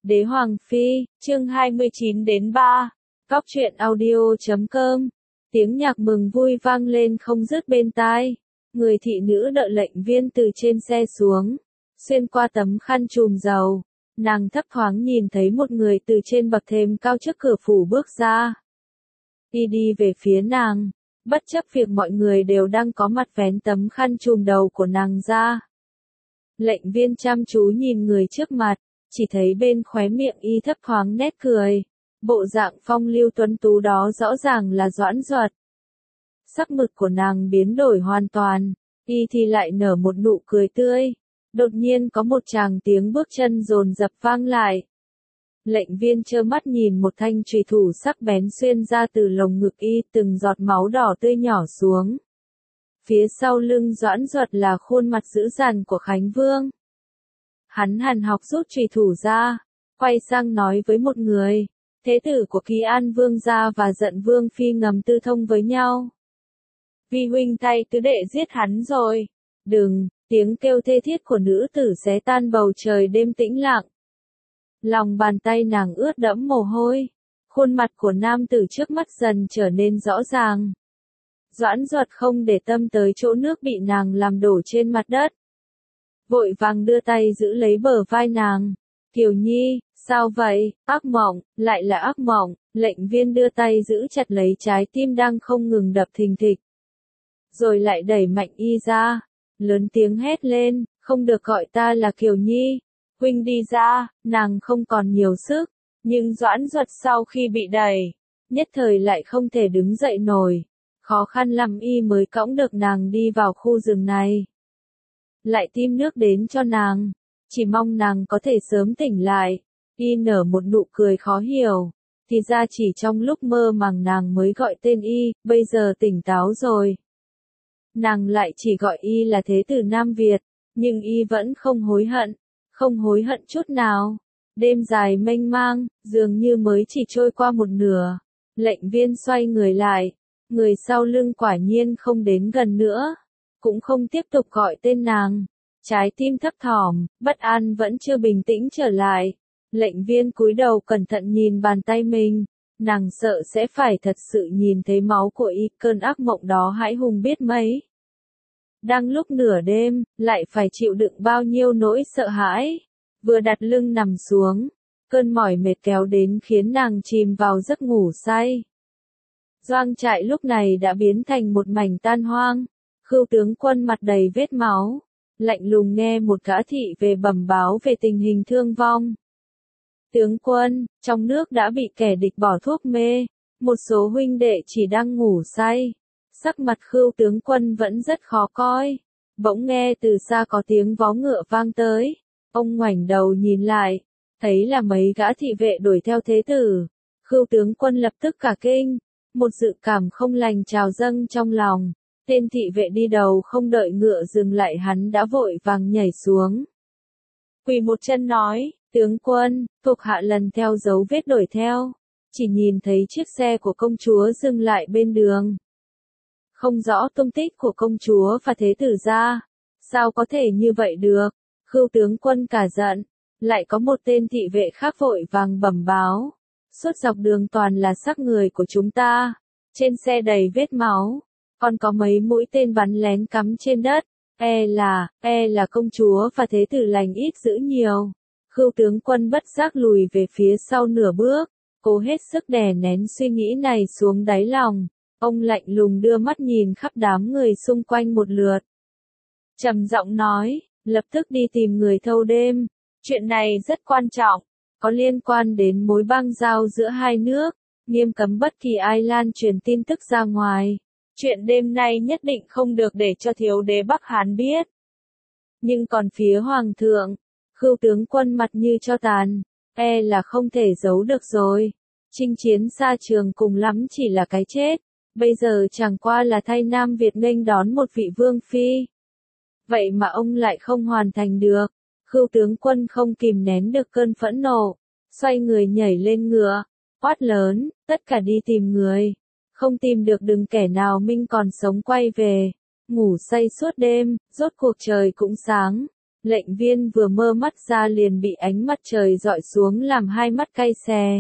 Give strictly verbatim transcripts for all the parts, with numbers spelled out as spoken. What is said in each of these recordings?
Đế Hoàng Phi, chương hai mươi chín đến ba. Góc truyện audio chấm com. Tiếng nhạc mừng vui vang lên không dứt bên tai. Người thị nữ đợi lệnh viên từ trên xe xuống. Xuyên qua tấm khăn trùm dầu. Nàng thấp thoáng nhìn thấy một người từ trên bậc thềm cao trước cửa phủ bước ra. Y đi về phía nàng. Bất chấp việc mọi người đều đang có mặt vén tấm khăn trùm đầu của nàng ra. Lệnh viên chăm chú nhìn người trước mặt. Chỉ thấy bên khóe miệng y thấp thoáng nét cười. Bộ dạng phong lưu tuấn tú đó rõ ràng là Doãn Duật. Sắc mực của nàng biến đổi hoàn toàn, y thì lại nở một nụ cười tươi. Đột nhiên có một tràng tiếng bước chân dồn dập vang lại. Lệnh viên trơ mắt nhìn một thanh chùy thủ sắc bén xuyên ra từ lồng ngực y, từng giọt máu đỏ tươi nhỏ xuống. Phía sau lưng Doãn Duật là khuôn mặt dữ dằn của Khánh Vương. Hắn hằn học rút chùy thủ ra, quay sang nói với một người, thế tử của Kỳ An Vương gia và Giận Vương phi ngầm tư thông với nhau. Vi huynh thay tứ đệ giết hắn rồi. Đừng, tiếng kêu thê thiết của nữ tử xé tan bầu trời đêm tĩnh lặng. Lòng bàn tay nàng ướt đẫm mồ hôi, khuôn mặt của nam tử trước mắt dần trở nên rõ ràng. Doãn Duật không để tâm tới chỗ nước bị nàng làm đổ trên mặt đất. Vội vàng đưa tay giữ lấy bờ vai nàng. Kiều Nhi, sao vậy? Ác mộng, lại là ác mộng. Lệnh viên đưa tay giữ chặt lấy trái tim đang không ngừng đập thình thịch. Rồi lại đẩy mạnh y ra. Lớn tiếng hét lên, không được gọi ta là Kiều Nhi. Huynh đi ra, nàng không còn nhiều sức. Nhưng Doãn Duật sau khi bị đẩy, nhất thời lại không thể đứng dậy nổi. Khó khăn lắm y mới cõng được nàng đi vào khu rừng này. Lại tim nước đến cho nàng, chỉ mong nàng có thể sớm tỉnh lại. Y nở một nụ cười khó hiểu, thì ra chỉ trong lúc mơ màng nàng mới gọi tên y, bây giờ tỉnh táo rồi. Nàng lại chỉ gọi y là thế tử Nam Việt, nhưng y vẫn không hối hận, không hối hận chút nào. Đêm dài mênh mang, dường như mới chỉ trôi qua một nửa. Lệnh viên xoay người lại, người sau lưng quả nhiên không đến gần nữa. Cũng không tiếp tục gọi tên nàng. Trái tim thấp thỏm, bất an vẫn chưa bình tĩnh trở lại. Lệnh viên cúi đầu cẩn thận nhìn bàn tay mình. Nàng sợ sẽ phải thật sự nhìn thấy máu của y, cơn ác mộng đó hãi hùng biết mấy. Đang lúc nửa đêm, lại phải chịu đựng bao nhiêu nỗi sợ hãi. Vừa đặt lưng nằm xuống, cơn mỏi mệt kéo đến khiến nàng chìm vào giấc ngủ say. Doanh trại lúc này đã biến thành một mảnh tan hoang. Khưu tướng quân mặt đầy vết máu, lạnh lùng nghe một gã thị về bẩm báo về tình hình thương vong. Tướng quân, trong nước đã bị kẻ địch bỏ thuốc mê, một số huynh đệ chỉ đang ngủ say. Sắc mặt Khưu tướng quân vẫn rất khó coi. Bỗng nghe từ xa có tiếng vó ngựa vang tới. Ông ngoảnh đầu nhìn lại, thấy là mấy gã thị vệ đuổi theo thế tử. Khưu tướng quân lập tức cả kinh, một dự cảm không lành trào dâng trong lòng. Tên thị vệ đi đầu không đợi ngựa dừng lại hắn đã vội vàng nhảy xuống. Quỳ một chân nói, tướng quân, thuộc hạ lần theo dấu vết đuổi theo. Chỉ nhìn thấy chiếc xe của công chúa dừng lại bên đường. Không rõ tung tích của công chúa và thế tử gia. Sao có thể như vậy được? Khưu tướng quân cả giận. Lại có một tên thị vệ khác vội vàng bẩm báo. Suốt dọc đường toàn là xác người của chúng ta. Trên xe đầy vết máu. Còn có mấy mũi tên bắn lén cắm trên đất, e là, e là công chúa và thế tử lành ít dữ nhiều. Khưu tướng quân bất giác lùi về phía sau nửa bước, cố hết sức đè nén suy nghĩ này xuống đáy lòng. Ông lạnh lùng đưa mắt nhìn khắp đám người xung quanh một lượt. Trầm giọng nói, lập tức đi tìm người thâu đêm. Chuyện này rất quan trọng, có liên quan đến mối bang giao giữa hai nước, nghiêm cấm bất kỳ ai lan truyền tin tức ra ngoài. Chuyện đêm nay nhất định không được để cho thiếu đế Bắc Hán biết. Nhưng còn phía hoàng thượng, Khưu tướng quân mặt như cho tàn, e là không thể giấu được rồi. Chinh chiến xa trường cùng lắm chỉ là cái chết, bây giờ chẳng qua là thay Nam Việt nghênh đón một vị vương phi. Vậy mà ông lại không hoàn thành được. Khưu tướng quân không kìm nén được cơn phẫn nộ, xoay người nhảy lên ngựa, quát lớn, tất cả đi tìm người. Không tìm được đừng kẻ nào minh còn sống quay về. Ngủ say suốt đêm, rốt cuộc trời cũng sáng. Lệnh viên vừa mơ mắt ra liền bị ánh mặt trời dọi xuống làm hai mắt cay xè.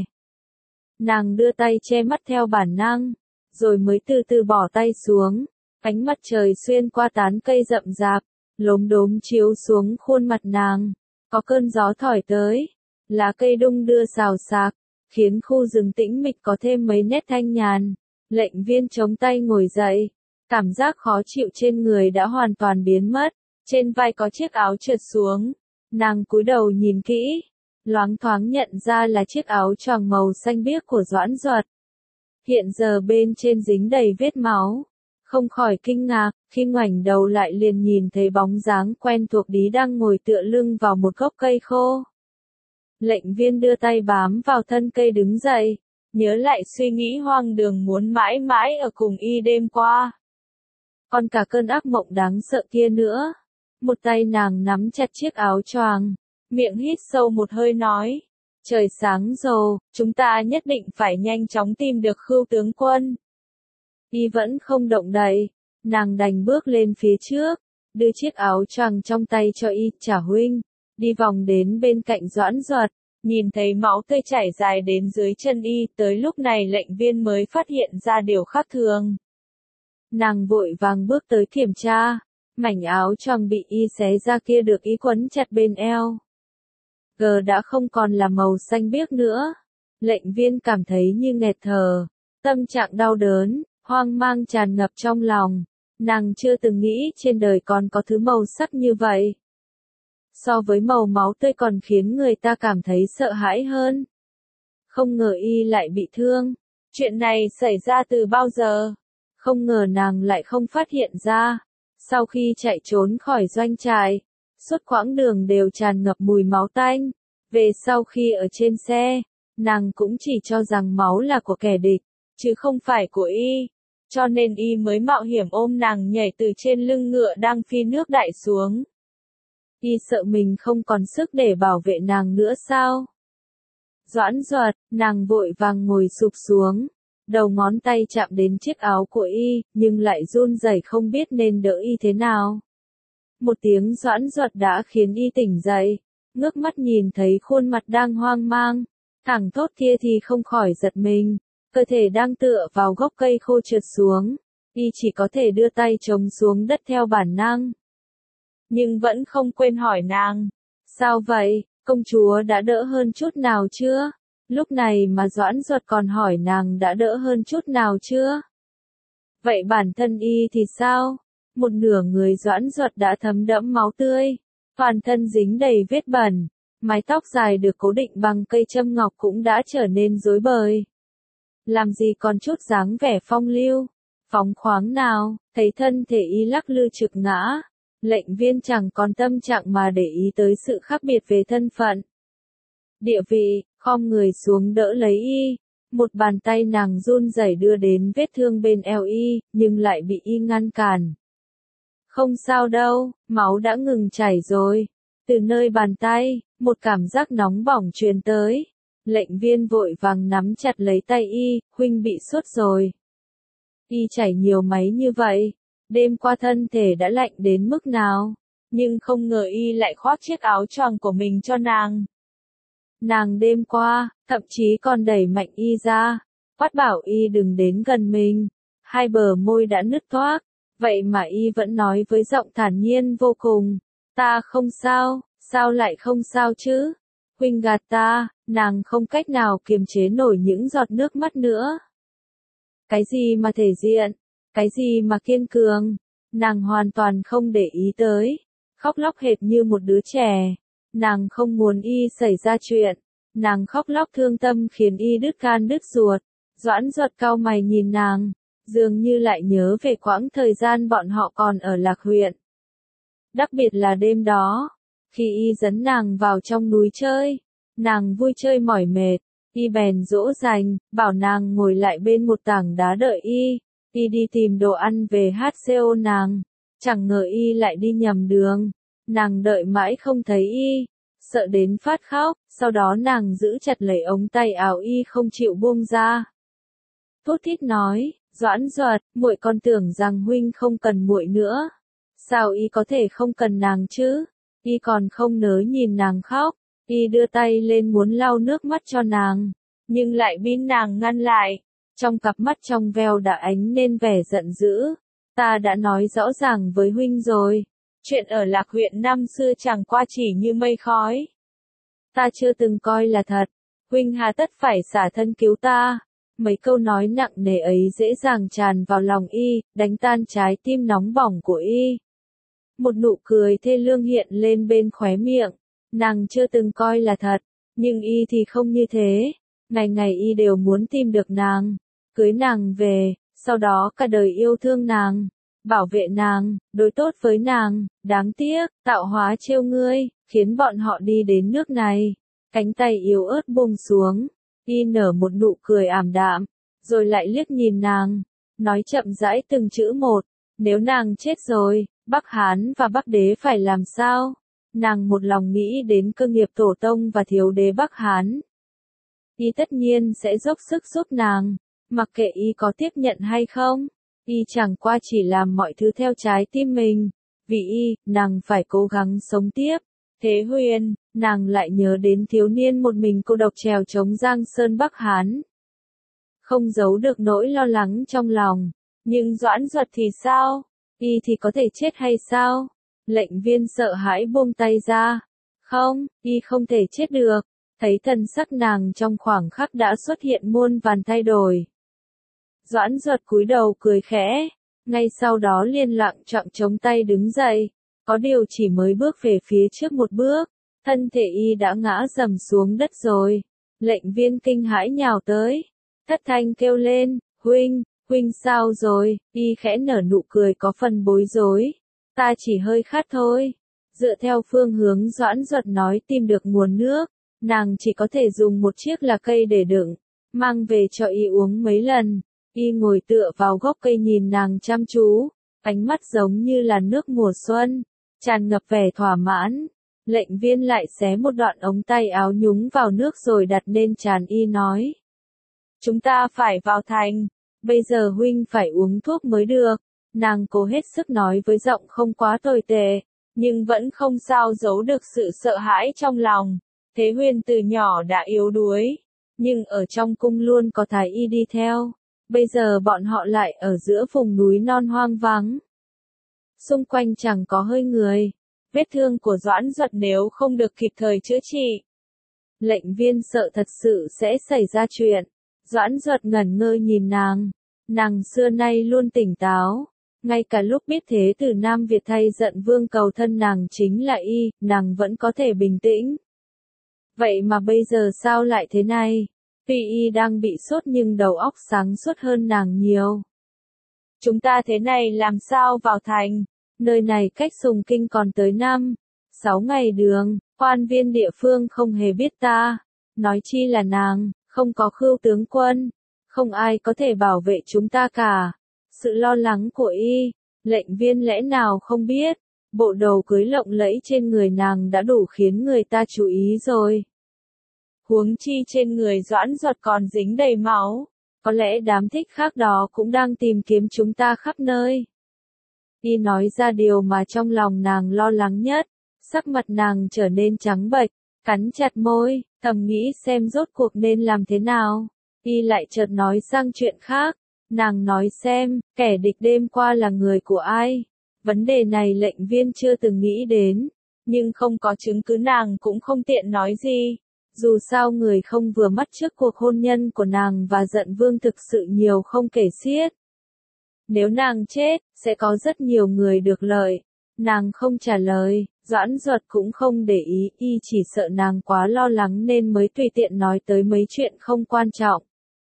Nàng đưa tay che mắt theo bản năng, rồi mới từ từ bỏ tay xuống. Ánh mặt trời xuyên qua tán cây rậm rạp, lốm đốm chiếu xuống khuôn mặt nàng. Có cơn gió thổi tới, lá cây đung đưa xào xạc, khiến khu rừng tĩnh mịch có thêm mấy nét thanh nhàn. Lệnh viên chống tay ngồi dậy, cảm giác khó chịu trên người đã hoàn toàn biến mất. Trên vai có chiếc áo trượt xuống, nàng cúi đầu nhìn kỹ, loáng thoáng nhận ra là chiếc áo choàng màu xanh biếc của Doãn Duật. Hiện giờ bên trên dính đầy vết máu, không khỏi kinh ngạc, khi ngoảnh đầu lại liền nhìn thấy bóng dáng quen thuộc Đí đang ngồi tựa lưng vào một gốc cây khô. Lệnh viên đưa tay bám vào thân cây đứng dậy, nhớ lại suy nghĩ hoang đường muốn mãi mãi ở cùng y đêm qua. Còn cả cơn ác mộng đáng sợ kia nữa. Một tay nàng nắm chặt chiếc áo choàng, miệng hít sâu một hơi nói, trời sáng rồi, chúng ta nhất định phải nhanh chóng tìm được Khưu tướng quân. Y vẫn không động đậy, nàng đành bước lên phía trước, đưa chiếc áo choàng trong tay cho y, trả huynh, đi vòng đến bên cạnh Doãn Duật, nhìn thấy máu tươi chảy dài đến dưới chân y, tới lúc này lệnh viên mới phát hiện ra điều khác thường. Nàng vội vàng bước tới kiểm tra. Mảnh áo choàng bị y xé ra kia được y quấn chặt bên eo. Gờ đã không còn là màu xanh biếc nữa. Lệnh viên cảm thấy như nghẹt thở. Tâm trạng đau đớn, hoang mang tràn ngập trong lòng. Nàng chưa từng nghĩ trên đời còn có thứ màu sắc như vậy. So với màu máu tươi còn khiến người ta cảm thấy sợ hãi hơn. Không ngờ y lại bị thương. Chuyện này xảy ra từ bao giờ? Không ngờ nàng lại không phát hiện ra. Sau khi chạy trốn khỏi doanh trại, suốt quãng đường đều tràn ngập mùi máu tanh. Về sau khi ở trên xe, nàng cũng chỉ cho rằng máu là của kẻ địch, chứ không phải của y. Cho nên y mới mạo hiểm ôm nàng nhảy từ trên lưng ngựa đang phi nước đại xuống. Y sợ mình không còn sức để bảo vệ nàng nữa sao? Doãn Duật, nàng vội vàng ngồi sụp xuống. Đầu ngón tay chạm đến chiếc áo của y, nhưng lại run rẩy không biết nên đỡ y thế nào. Một tiếng Doãn Duật đã khiến y tỉnh dậy, ngước mắt nhìn thấy khuôn mặt đang hoang mang, thẳng thốt kia thì không khỏi giật mình, cơ thể đang tựa vào gốc cây khô trượt xuống, y chỉ có thể đưa tay chống xuống đất theo bản năng. Nhưng vẫn không quên hỏi nàng, sao vậy, công chúa đã đỡ hơn chút nào chưa? Lúc này mà Doãn Duật còn hỏi nàng đã đỡ hơn chút nào chưa? Vậy bản thân y thì sao? Một nửa người Doãn Duật đã thấm đẫm máu tươi, toàn thân dính đầy vết bẩn, mái tóc dài được cố định bằng cây châm ngọc cũng đã trở nên rối bời. Làm gì còn chút dáng vẻ phong lưu, phóng khoáng nào, thấy thân thể y lắc lư trực ngã, lệnh viên chẳng còn tâm trạng mà để ý tới sự khác biệt về thân phận. Địa vị, khom người xuống đỡ lấy y, một bàn tay nàng run rẩy đưa đến vết thương bên eo y, nhưng lại bị y ngăn cản. Không sao đâu, máu đã ngừng chảy rồi. Từ nơi bàn tay, một cảm giác nóng bỏng truyền tới. Lệnh viên vội vàng nắm chặt lấy tay y, huynh bị sốt rồi. Y chảy nhiều máu như vậy, đêm qua thân thể đã lạnh đến mức nào, nhưng không ngờ y lại khoác chiếc áo choàng của mình cho nàng. Nàng đêm qua, thậm chí còn đẩy mạnh y ra, quát bảo y đừng đến gần mình, hai bờ môi đã nứt toác, vậy mà y vẫn nói với giọng thản nhiên vô cùng, ta không sao, sao lại không sao chứ, huynh gạt ta, nàng không cách nào kiềm chế nổi những giọt nước mắt nữa. Cái gì mà thể diện, cái gì mà kiên cường, nàng hoàn toàn không để ý tới, khóc lóc hệt như một đứa trẻ. Nàng không muốn y xảy ra chuyện, nàng khóc lóc thương tâm khiến y đứt gan đứt ruột. Doãn Duật cau mày nhìn nàng, dường như lại nhớ về quãng thời gian bọn họ còn ở Lạc huyện. Đặc biệt là đêm đó, khi y dẫn nàng vào trong núi chơi, nàng vui chơi mỏi mệt, y bèn dỗ dành, bảo nàng ngồi lại bên một tảng đá đợi y, y đi tìm đồ ăn về hát xê ô nàng, chẳng ngờ y lại đi nhầm đường. Nàng đợi mãi không thấy y, sợ đến phát khóc, sau đó nàng giữ chặt lấy ống tay áo y không chịu buông ra. Thút thít nói, Doãn Duật, muội còn tưởng rằng huynh không cần muội nữa. Sao y có thể không cần nàng chứ? Y còn không nỡ nhìn nàng khóc, Y đưa tay lên muốn lau nước mắt cho nàng, nhưng lại bị nàng ngăn lại. Trong cặp mắt trong veo đã ánh lên vẻ giận dữ. Ta đã nói rõ ràng với huynh rồi. Chuyện ở Lạc huyện năm xưa chẳng qua chỉ như mây khói. Ta chưa từng coi là thật. Huynh hà tất phải xả thân cứu ta. Mấy câu nói nặng nề ấy dễ dàng tràn vào lòng Y, đánh tan trái tim nóng bỏng của Y. Một nụ cười thê lương hiện lên bên khóe miệng. Nàng chưa từng coi là thật, nhưng Y thì không như thế. Ngày ngày Y đều muốn tìm được nàng, cưới nàng về, sau đó cả đời yêu thương nàng, bảo vệ nàng, đối tốt với nàng. Đáng tiếc, tạo hóa trêu ngươi, khiến bọn họ đi đến nước này. Cánh tay yếu ớt buông xuống, Y nở một nụ cười ảm đạm, rồi lại liếc nhìn nàng, nói chậm rãi từng chữ một. Nếu nàng chết rồi, Bắc Hán và Bắc Đế phải làm sao? Nàng một lòng nghĩ đến cơ nghiệp tổ tông và thiếu đế Bắc Hán. Y tất nhiên sẽ dốc sức giúp nàng, mặc kệ Y có tiếp nhận hay không. Y chẳng qua chỉ làm mọi thứ theo trái tim mình. Vì Y, nàng phải cố gắng sống tiếp. Thế Huyền, nàng lại nhớ đến thiếu niên một mình cô độc trèo chống Giang Sơn Bắc Hán. Không giấu được nỗi lo lắng trong lòng. Nhưng Doãn Duật thì sao? Y thì có thể chết hay sao? Lệnh viên sợ hãi buông tay ra. Không, Y không thể chết được. Thấy thần sắc nàng trong khoảng khắc đã xuất hiện muôn vàn thay đổi. Doãn Duật cúi đầu cười khẽ, ngay sau đó liền lặng chọn chống tay đứng dậy. Có điều chỉ mới bước về phía trước một bước, thân thể Y đã ngã rầm xuống đất rồi. Lệnh viên kinh hãi nhào tới, thất thanh kêu lên, huynh, huynh sao rồi? Y khẽ nở nụ cười có phần bối rối. Ta chỉ hơi khát thôi. Dựa theo phương hướng Doãn Duật nói tìm được nguồn nước, nàng chỉ có thể dùng một chiếc là cây để đựng, mang về cho Y uống mấy lần. Y ngồi tựa vào gốc cây nhìn nàng chăm chú, ánh mắt giống như là nước mùa xuân, tràn ngập vẻ thỏa mãn. Lệnh viên lại xé một đoạn ống tay áo nhúng vào nước rồi đặt lên trán Y nói. Chúng ta phải vào thành, bây giờ huynh phải uống thuốc mới được. Nàng cố hết sức nói với giọng không quá tồi tệ, nhưng vẫn không sao giấu được sự sợ hãi trong lòng. Thế Huyền từ nhỏ đã yếu đuối, nhưng ở trong cung luôn có Thái Y đi theo. Bây giờ bọn họ lại ở giữa vùng núi non hoang vắng. Xung quanh chẳng có hơi người. Vết thương của Doãn Duật nếu không được kịp thời chữa trị, lệnh viên sợ thật sự sẽ xảy ra chuyện. Doãn Duật ngẩn ngơ nhìn nàng. Nàng xưa nay luôn tỉnh táo. Ngay cả lúc biết thế tử Nam Việt thay giận vương cầu thân nàng chính là Y, nàng vẫn có thể bình tĩnh. Vậy mà bây giờ sao lại thế này? Tuy Y đang bị sốt nhưng đầu óc sáng suốt hơn nàng nhiều. Chúng ta thế này làm sao vào thành? Nơi này cách Sùng Kinh còn tới năm, sáu ngày đường, quan viên địa phương không hề biết ta. Nói chi là nàng, không có Khưu tướng quân. Không ai có thể bảo vệ chúng ta cả. Sự lo lắng của Y, lệnh viên lẽ nào không biết. Bộ đồ cưới lộng lẫy trên người nàng đã đủ khiến người ta chú ý rồi. Huống chi trên người Doãn Duật còn dính đầy máu. Có lẽ đám thích khác đó cũng đang tìm kiếm chúng ta khắp nơi. Y nói ra điều mà trong lòng nàng lo lắng nhất. Sắc mặt nàng trở nên trắng bệch, cắn chặt môi, thầm nghĩ xem rốt cuộc nên làm thế nào. Y lại chợt nói sang chuyện khác. Nàng nói xem, kẻ địch đêm qua là người của ai? Vấn đề này lệnh viên chưa từng nghĩ đến. Nhưng không có chứng cứ nàng cũng không tiện nói gì. Dù sao người không vừa mắt trước cuộc hôn nhân của nàng và giận vương thực sự nhiều không kể xiết. Nếu nàng chết, sẽ có rất nhiều người được lợi. Nàng không trả lời, Doãn Duật cũng không để ý, Y chỉ sợ nàng quá lo lắng nên mới tùy tiện nói tới mấy chuyện không quan trọng.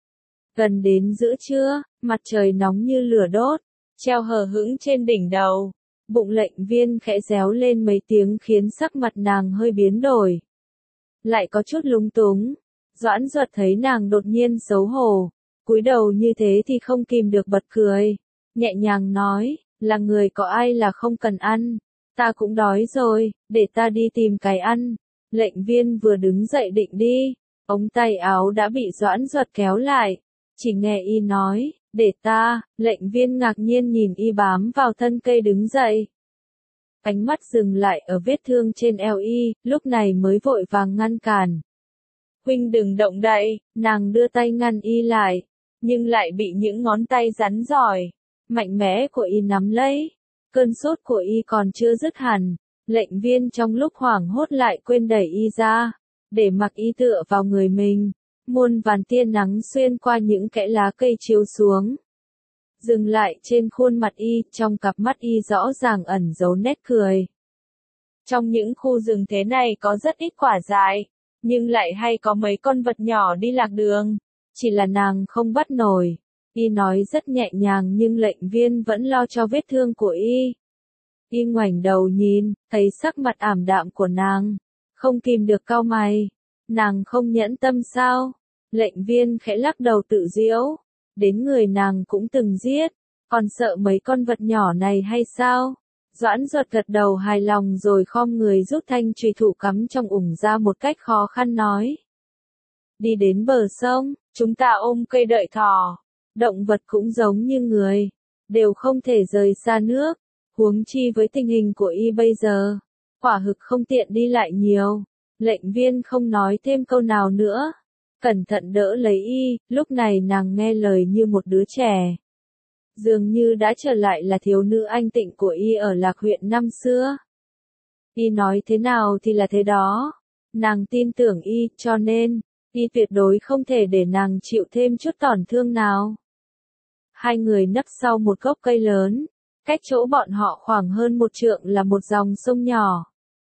Gần đến giữa trưa, mặt trời nóng như lửa đốt, treo hờ hững trên đỉnh đầu. Bụng lệnh viên khẽ réo lên mấy tiếng khiến sắc mặt nàng hơi biến đổi. Lại có chút lúng túng. Doãn Duật thấy nàng đột nhiên xấu hổ, cúi đầu như thế thì không kìm được bật cười. Nhẹ nhàng nói, là người có ai là không cần ăn. Ta cũng đói rồi, để ta đi tìm cái ăn. Lệnh viên vừa đứng dậy định đi, ống tay áo đã bị Doãn Duật kéo lại. Chỉ nghe Y nói, để ta. Lệnh viên ngạc nhiên nhìn Y bám vào thân cây đứng dậy. ánh mắt dừng lại ở vết thương trên eo y, lúc này mới vội vàng ngăn cản. Huynh đừng động đậy, nàng đưa tay ngăn y lại, nhưng lại bị những ngón tay rắn giỏi, mạnh mẽ của y nắm lấy. Cơn sốt của y còn chưa dứt hẳn, lệnh viên trong lúc hoảng hốt lại quên đẩy y ra, để mặc y tựa vào người mình. Muôn vàn tia nắng xuyên qua những kẽ lá cây chiếu xuống, dừng lại trên khuôn mặt y, trong cặp mắt y rõ ràng ẩn giấu nét cười. Trong những khu rừng thế này có rất ít quả dại, nhưng lại hay có mấy con vật nhỏ đi lạc đường, chỉ là nàng không bắt nổi. Y nói rất nhẹ nhàng nhưng lệnh viên vẫn lo cho vết thương của y. Y ngoảnh đầu nhìn, thấy sắc mặt ảm đạm của nàng, không kìm được cau mày. Nàng không nhẫn tâm sao? Lệnh viên khẽ lắc đầu tự giễu, đến người nàng cũng từng giết, còn sợ mấy con vật nhỏ này hay sao? Doãn Duật gật đầu hài lòng rồi khom người rút thanh chùy thủ cắm trong ủng ra một cách khó khăn nói. Đi đến bờ sông, chúng ta ôm cây đợi thỏ. Động vật cũng giống như người, đều không thể rời xa nước, huống chi với tình hình của y bây giờ, quả thực không tiện đi lại nhiều. Lệnh viên không nói thêm câu nào nữa, cẩn thận đỡ lấy y, lúc này nàng nghe lời như một đứa trẻ. Dường như đã trở lại là thiếu nữ anh tịnh của y ở Lạc huyện năm xưa. Y nói thế nào thì là thế đó, nàng tin tưởng y, cho nên, y tuyệt đối không thể để nàng chịu thêm chút tổn thương nào. Hai người nấp sau một gốc cây lớn, cách chỗ bọn họ khoảng hơn một trượng là một dòng sông nhỏ.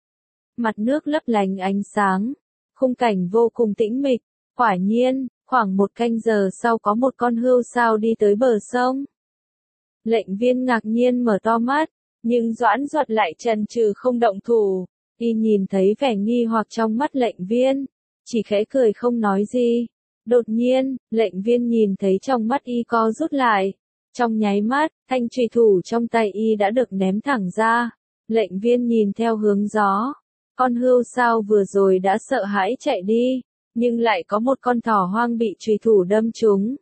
Mặt nước lấp lánh ánh sáng, khung cảnh vô cùng tĩnh mịch. Quả nhiên, khoảng một canh giờ sau có một con hươu sao đi tới bờ sông. Lệnh viên ngạc nhiên mở to mắt, nhưng Doãn Duật lại chần chừ không động thủ. Y nhìn thấy vẻ nghi hoặc trong mắt lệnh viên, chỉ khẽ cười không nói gì. Đột nhiên, lệnh viên nhìn thấy trong mắt y co rút lại. Trong nháy mắt, thanh chùy thủ trong tay y đã được ném thẳng ra. Lệnh viên nhìn theo hướng gió. Con hươu sao vừa rồi đã sợ hãi chạy đi, nhưng lại có một con thỏ hoang bị chùy thủ đâm trúng,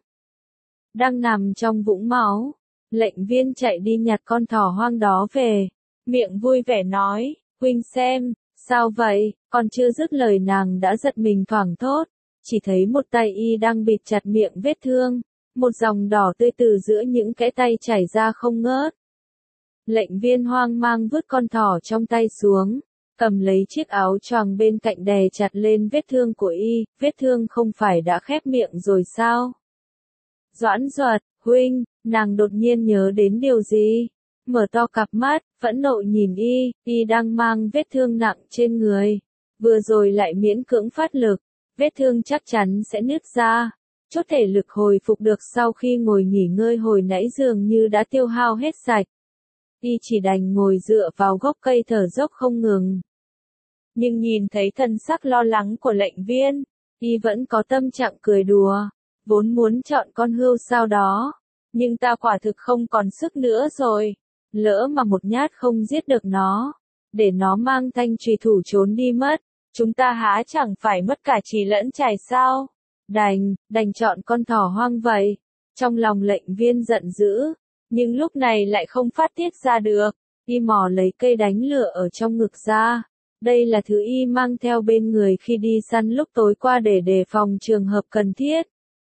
đang nằm trong vũng máu. Lệnh viên chạy đi nhặt con thỏ hoang đó về, miệng vui vẻ nói, huynh xem, sao vậy? Còn chưa dứt lời nàng đã giật mình thoảng thốt, chỉ thấy một tay y đang bịt chặt miệng vết thương, một dòng đỏ tươi từ giữa những kẽ tay chảy ra không ngớt. Lệnh viên hoang mang vứt con thỏ trong tay xuống, cầm lấy chiếc áo choàng bên cạnh đè chặt lên vết thương của y, vết thương không phải đã khép miệng rồi sao? Doãn Duật, huynh, nàng đột nhiên nhớ đến điều gì? Mở to cặp mắt, phẫn nộ nhìn y, y đang mang vết thương nặng trên người. Vừa rồi lại miễn cưỡng phát lực, vết thương chắc chắn sẽ nứt ra. Chút thể lực hồi phục được sau khi ngồi nghỉ ngơi hồi nãy dường như đã tiêu hao hết sạch. Y chỉ đành ngồi dựa vào gốc cây thở dốc không ngừng. Nhưng nhìn thấy thân sắc lo lắng của lệnh viên, y vẫn có tâm trạng cười đùa, vốn muốn chọn con hươu sao đó, nhưng ta quả thực không còn sức nữa rồi, lỡ mà một nhát không giết được nó, để nó mang thanh chùy thủ trốn đi mất, chúng ta há chẳng phải mất cả trì lẫn trải sao? Đành, đành chọn con thỏ hoang vậy. Trong lòng lệnh viên giận dữ, nhưng lúc này lại không phát tiết ra được, y mò lấy cây đánh lửa ở trong ngực ra. Đây là thứ y mang theo bên người khi đi săn lúc tối qua để đề phòng trường hợp cần thiết.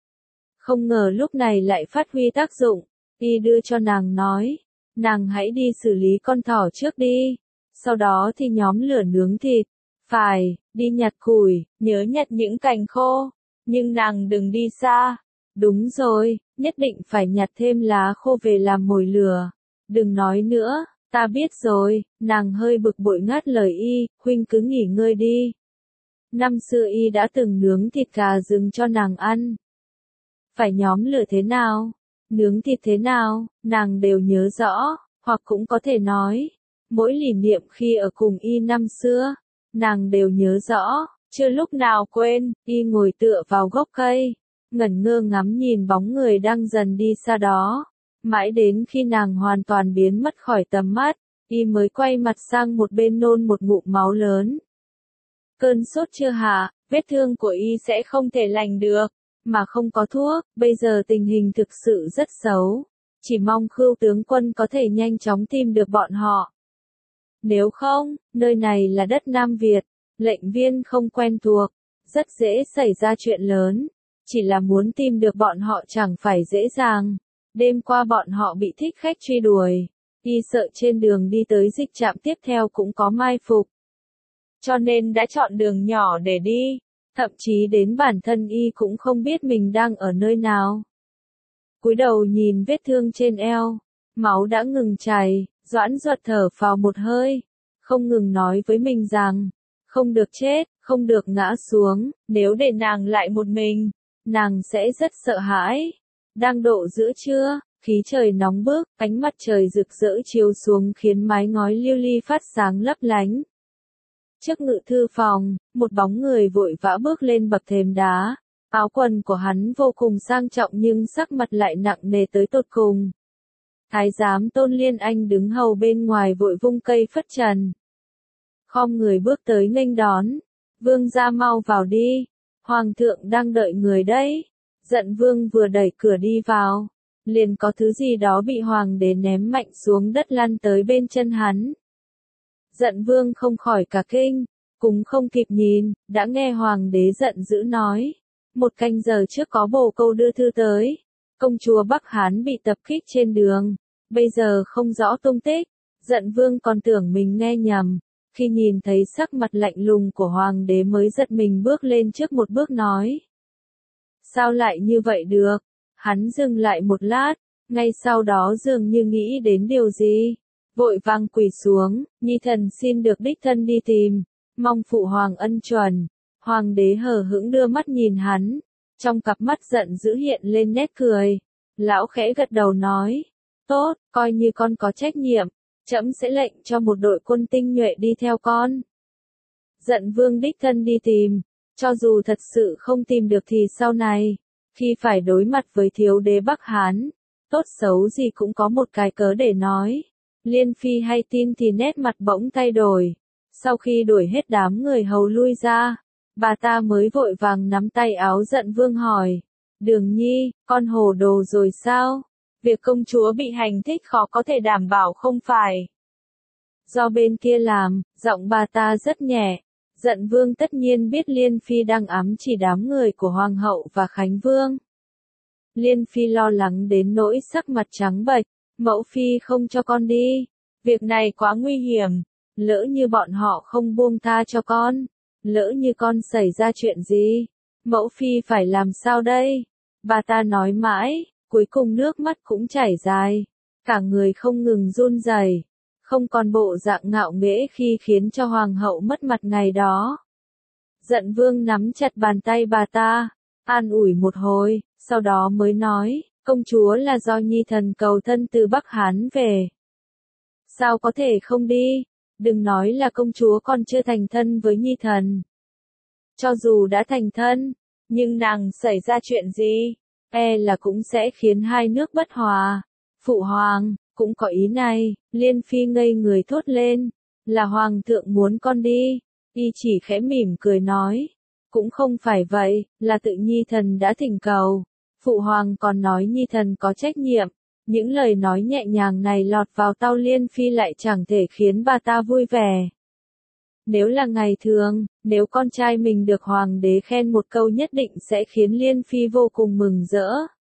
Không ngờ lúc này lại phát huy tác dụng, y đưa cho nàng nói, nàng hãy đi xử lý con thỏ trước đi, sau đó thì nhóm lửa nướng thịt, phải, đi nhặt củi, nhớ nhặt những cành khô, nhưng nàng đừng đi xa. Đúng rồi, nhất định phải nhặt thêm lá khô về làm mồi lửa, đừng nói nữa. Ta biết rồi, nàng hơi bực bội ngắt lời y, huynh cứ nghỉ ngơi đi. Năm xưa y đã từng nướng thịt gà rừng cho nàng ăn. Phải nhóm lửa thế nào, nướng thịt thế nào, nàng đều nhớ rõ, hoặc cũng có thể nói, mỗi lỷ niệm khi ở cùng y năm xưa, nàng đều nhớ rõ, chưa lúc nào quên. Y ngồi tựa vào gốc cây, ngẩn ngơ ngắm nhìn bóng người đang dần đi xa đó. Mãi đến khi nàng hoàn toàn biến mất khỏi tầm mắt, y mới quay mặt sang một bên nôn một ngụm máu lớn. Cơn sốt chưa hạ, vết thương của y sẽ không thể lành được, mà không có thuốc, bây giờ tình hình thực sự rất xấu. Chỉ mong Khưu tướng quân có thể nhanh chóng tìm được bọn họ. Nếu không, nơi này là đất Nam Việt, lệnh viên không quen thuộc, rất dễ xảy ra chuyện lớn. Chỉ là muốn tìm được bọn họ chẳng phải dễ dàng. Đêm qua bọn họ bị thích khách truy đuổi. Y sợ trên đường đi tới dịch trạm tiếp theo cũng có mai phục. Cho nên đã chọn đường nhỏ để đi. Thậm chí đến bản thân Y cũng không biết mình đang ở nơi nào. Cúi đầu nhìn vết thương trên eo. Máu đã ngừng chảy. Doãn Duật thở phào một hơi. Không ngừng nói với mình rằng. Không được chết, không được ngã xuống. Nếu để nàng lại một mình, nàng sẽ rất sợ hãi. Đang độ giữa trưa, khí trời nóng bức, ánh mặt trời rực rỡ chiếu xuống khiến mái ngói lưu ly phát sáng lấp lánh. Trước ngự thư phòng, một bóng người vội vã bước lên bậc thềm đá. Áo quần của hắn vô cùng sang trọng nhưng sắc mặt lại nặng nề tới tột cùng. Thái giám Tôn Liên Anh đứng hầu bên ngoài vội vung cây phất trần. Khom người bước tới nghênh đón. Vương gia mau vào đi. Hoàng thượng đang đợi người đấy. Giận vương vừa đẩy cửa đi vào. Liền có thứ gì đó bị hoàng đế ném mạnh xuống đất lăn tới bên chân hắn. Giận vương không khỏi cả kinh. Cũng không kịp nhìn, đã nghe hoàng đế giận dữ nói. Một canh giờ trước có bồ câu đưa thư tới. Công chúa Bắc Hán bị tập kích trên đường. Bây giờ không rõ tung tích. Giận vương còn tưởng mình nghe nhầm. Khi nhìn thấy sắc mặt lạnh lùng của hoàng đế mới giật mình bước lên trước một bước nói. Sao lại như vậy được? Hắn dừng lại một lát, ngay sau đó dường như nghĩ đến điều gì. Vội vàng quỳ xuống, nhi thần xin được đích thân đi tìm, mong phụ hoàng ân chuẩn. Hoàng đế hờ hững đưa mắt nhìn hắn, trong cặp mắt giận dữ hiện lên nét cười. Lão khẽ gật đầu nói, tốt, coi như con có trách nhiệm. Trẫm sẽ lệnh cho một đội quân tinh nhuệ đi theo con. Giận vương đích thân đi tìm, cho dù thật sự không tìm được thì sau này, khi phải đối mặt với thiếu đế Bắc Hán, tốt xấu gì cũng có một cái cớ để nói. Liên Phi hay tin thì nét mặt bỗng thay đổi. Sau khi đuổi hết đám người hầu lui ra, bà ta mới vội vàng nắm tay áo Giận vương hỏi. Đường Nhi, con hồ đồ rồi sao? Việc công chúa bị hành thích khó có thể đảm bảo không phải do bên kia làm, giọng bà ta rất nhẹ. Giận vương tất nhiên biết Liên Phi đang ám chỉ đám người của Hoàng hậu và Khánh Vương. Liên Phi lo lắng đến nỗi sắc mặt trắng bệch, mẫu Phi không cho con đi. Việc này quá nguy hiểm, lỡ như bọn họ không buông tha cho con, lỡ như con xảy ra chuyện gì, mẫu Phi phải làm sao đây? Bà ta nói mãi. Cuối cùng nước mắt cũng chảy dài, cả người không ngừng run rẩy, không còn bộ dạng ngạo nghễ khi khiến cho hoàng hậu mất mặt ngày đó. Giận vương nắm chặt bàn tay bà ta, an ủi một hồi, sau đó mới nói, công chúa là do nhi thần cầu thân từ Bắc Hán về. Sao có thể không đi, đừng nói là công chúa còn chưa thành thân với nhi thần. Cho dù đã thành thân, nhưng nàng xảy ra chuyện gì? E là cũng sẽ khiến hai nước bất hòa. Phụ hoàng, cũng có ý này. Liên Phi ngây người thốt lên. Là hoàng thượng muốn con đi. Y chỉ khẽ mỉm cười nói. Cũng không phải vậy, là tự nhi thần đã thỉnh cầu. Phụ hoàng còn nói nhi thần có trách nhiệm. Những lời nói nhẹ nhàng này lọt vào tai Liên Phi lại chẳng thể khiến bà ta vui vẻ. Nếu là ngày thường, nếu con trai mình được hoàng đế khen một câu nhất định sẽ khiến Liên Phi vô cùng mừng rỡ.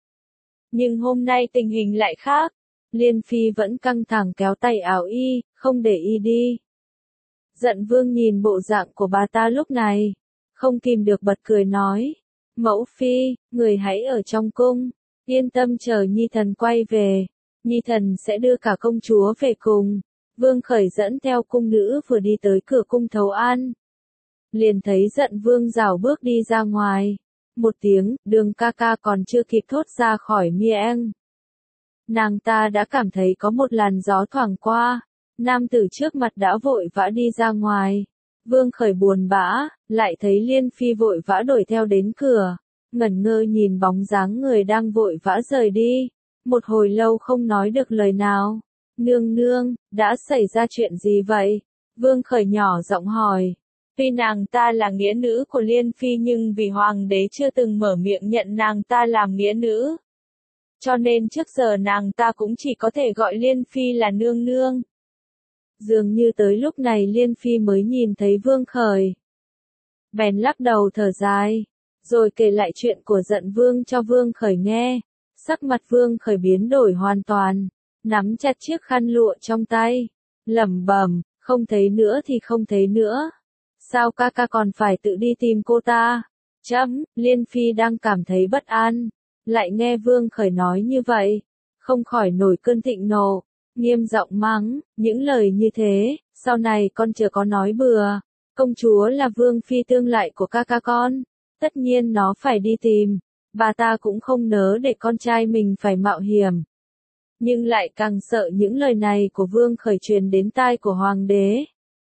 Nhưng hôm nay tình hình lại khác. Liên Phi vẫn căng thẳng kéo tay áo Y, không để Y đi. Giận vương nhìn bộ dạng của bà ta lúc này, không kìm được bật cười nói. Mẫu Phi, người hãy ở trong cung, yên tâm chờ nhi thần quay về. Nhi thần sẽ đưa cả công chúa về cùng. Vương Khởi dẫn theo cung nữ vừa đi tới cửa cung thấu an. Liền thấy Giận vương rảo bước đi ra ngoài. Một tiếng, Đường ca ca còn chưa kịp thốt ra khỏi miệng. Nàng ta đã cảm thấy có một làn gió thoảng qua. Nam tử trước mặt đã vội vã đi ra ngoài. Vương Khởi buồn bã, lại thấy Liên Phi vội vã đuổi theo đến cửa. Ngẩn ngơ nhìn bóng dáng người đang vội vã rời đi. Một hồi lâu không nói được lời nào. Nương nương, đã xảy ra chuyện gì vậy? Vương Khởi nhỏ giọng hỏi. Tuy nàng ta là nghĩa nữ của Liên Phi nhưng vì hoàng đế chưa từng mở miệng nhận nàng ta làm nghĩa nữ. Cho nên trước giờ nàng ta cũng chỉ có thể gọi Liên Phi là nương nương. Dường như tới lúc này Liên Phi mới nhìn thấy Vương Khởi. Bèn lắc đầu thở dài, rồi kể lại chuyện của Giận Vương cho Vương Khởi nghe. Sắc mặt Vương Khởi biến đổi hoàn toàn, nắm chặt chiếc khăn lụa trong tay, lẩm bẩm, không thấy nữa thì không thấy nữa. Sao ca ca còn phải tự đi tìm cô ta? Chấm, Liên Phi đang cảm thấy bất an, lại nghe Vương Khởi nói như vậy, không khỏi nổi cơn thịnh nộ, nghiêm giọng mắng, những lời như thế, sau này con chớ có nói bừa. Công chúa là Vương Phi tương lại của ca ca con, tất nhiên nó phải đi tìm, bà ta cũng không nỡ để con trai mình phải mạo hiểm. Nhưng lại càng sợ những lời này của Vương Khởi truyền đến tai của Hoàng đế.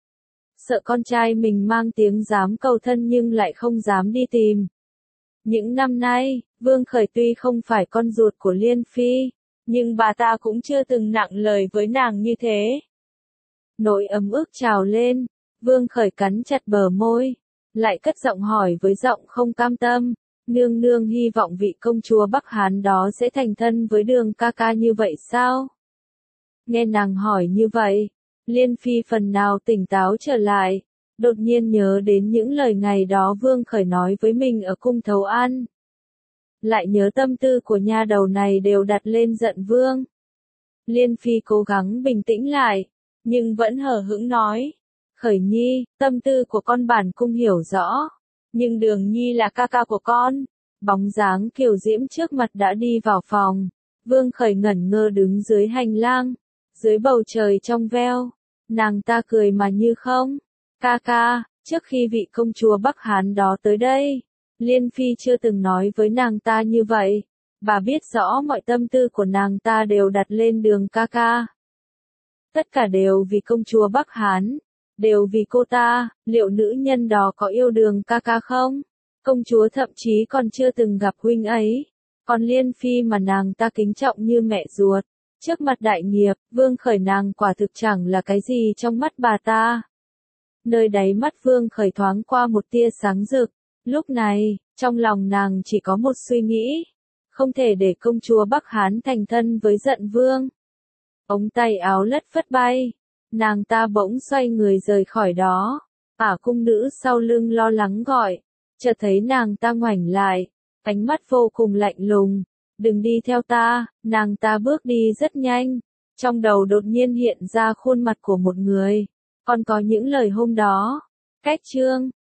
Sợ con trai mình mang tiếng dám cầu thân nhưng lại không dám đi tìm. Những năm nay, Vương Khởi tuy không phải con ruột của Liên Phi, nhưng bà ta cũng chưa từng nặng lời với nàng như thế. Nỗi ấm ức trào lên, Vương Khởi cắn chặt bờ môi, lại cất giọng hỏi với giọng không cam tâm, nương nương hy vọng vị công chúa Bắc Hán đó sẽ thành thân với Đường ca ca như vậy sao? Nghe nàng hỏi như vậy, Liên Phi phần nào tỉnh táo trở lại, đột nhiên nhớ đến những lời ngày đó Vương Khởi nói với mình ở cung Thấu An. Lại nhớ tâm tư của nha đầu này đều đặt lên Giận Vương. Liên Phi cố gắng bình tĩnh lại, nhưng vẫn hờ hững nói, Khởi Nhi, tâm tư của con bản cung hiểu rõ, nhưng Đường Nhi là ca ca của con. Bóng dáng kiều diễm trước mặt đã đi vào phòng, Vương Khởi ngẩn ngơ đứng dưới hành lang, dưới bầu trời trong veo, nàng ta cười mà như không. Ca ca, trước khi vị công chúa Bắc Hán đó tới đây, Liên Phi chưa từng nói với nàng ta như vậy, bà biết rõ mọi tâm tư của nàng ta đều đặt lên Đường ca ca. Tất cả đều vì công chúa Bắc Hán, đều vì cô ta, liệu nữ nhân đó có yêu Đường ca ca không? Công chúa thậm chí còn chưa từng gặp huynh ấy, còn Liên Phi mà nàng ta kính trọng như mẹ ruột. Trước mặt đại nghiệp, Vương Khởi nàng quả thực chẳng là cái gì trong mắt bà ta. Nơi đáy mắt Vương Khởi thoáng qua một tia sáng rực, lúc này, trong lòng nàng chỉ có một suy nghĩ, không thể để công chúa Bắc Hán thành thân với Giận Vương. Ống tay áo lất phất bay, nàng ta bỗng xoay người rời khỏi đó, ả cung nữ sau lưng lo lắng gọi, chợt thấy nàng ta ngoảnh lại, ánh mắt vô cùng lạnh lùng. Đừng đi theo ta, nàng ta bước đi rất nhanh, trong đầu đột nhiên hiện ra khuôn mặt của một người, còn có những lời hôm đó. Cách chương